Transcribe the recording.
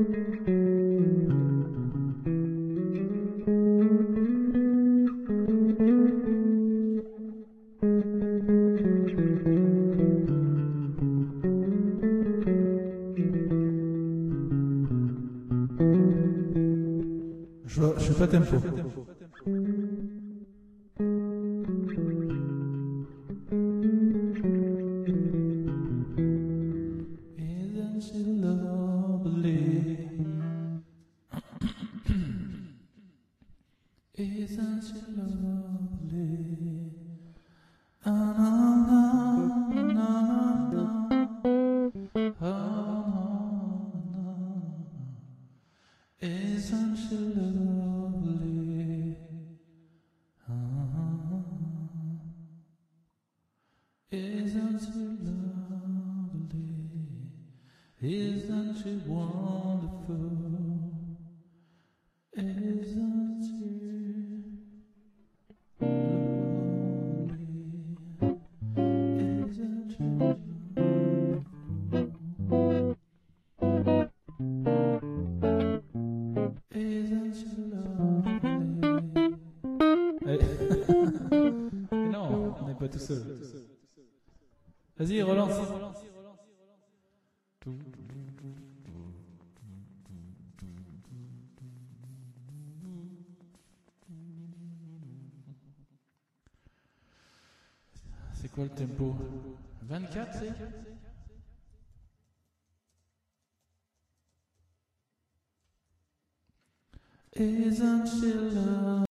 Je fais pas tempo. Isn't she lovely? Isn't she lovely? Ah, na, na, na, na. Ah, na, na. Isn't she lovely? Ah, isn't she lovely? Isn't she wonderful? Isn't she lovely? Isn't she wonderful? Isn't she lovely? Mais non, on n'est pas tout seul. Vas-y, relance. C'est quoi le tempo? 24, c'est? Isn't she lovely?